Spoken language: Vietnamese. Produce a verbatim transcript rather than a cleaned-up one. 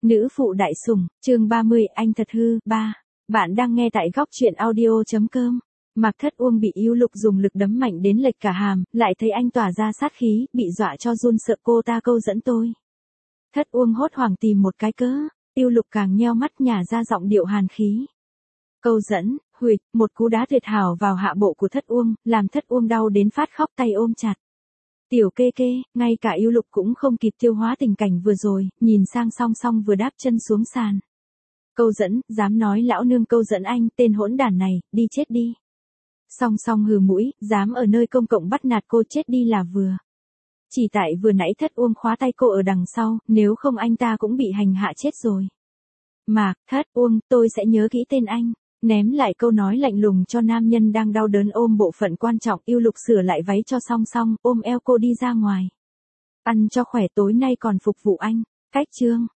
Nữ phụ đại sủng, chương ba mươi, anh thật hư, ba. Bạn đang nghe tại góc truyện audio.com. Mạc Thất Uông bị Yêu Lục dùng lực đấm mạnh đến lệch cả hàm, lại thấy anh tỏa ra sát khí, bị dọa cho run sợ cô ta câu dẫn tôi. Thất Uông hốt hoảng tìm một cái cớ, Yêu Lục càng nheo mắt nhả ra giọng điệu hàn khí. Câu dẫn, huỵch, một cú đá tuyệt hảo vào hạ bộ của Thất Uông, làm Thất Uông đau đến phát khóc tay ôm chặt. Tiểu kê kê, ngay cả Yêu Lục cũng không kịp tiêu hóa tình cảnh vừa rồi, nhìn sang song song vừa đáp chân xuống sàn. Câu dẫn, dám nói lão nương câu dẫn anh, tên hỗn đản này, đi chết đi. Song song hừ mũi, dám ở nơi công cộng bắt nạt cô, chết đi là vừa. Chỉ tại vừa nãy Thất Uông khóa tay cô ở đằng sau, nếu không anh ta cũng bị hành hạ chết rồi. Mạc, Thất Uông, tôi sẽ nhớ kỹ tên anh. Ném lại câu nói lạnh lùng cho nam nhân đang đau đớn ôm bộ phận quan trọng, Yêu Lục sửa lại váy cho song song, ôm eo cô đi ra ngoài. Ăn cho khỏe, tối nay còn phục vụ anh. Cách chương.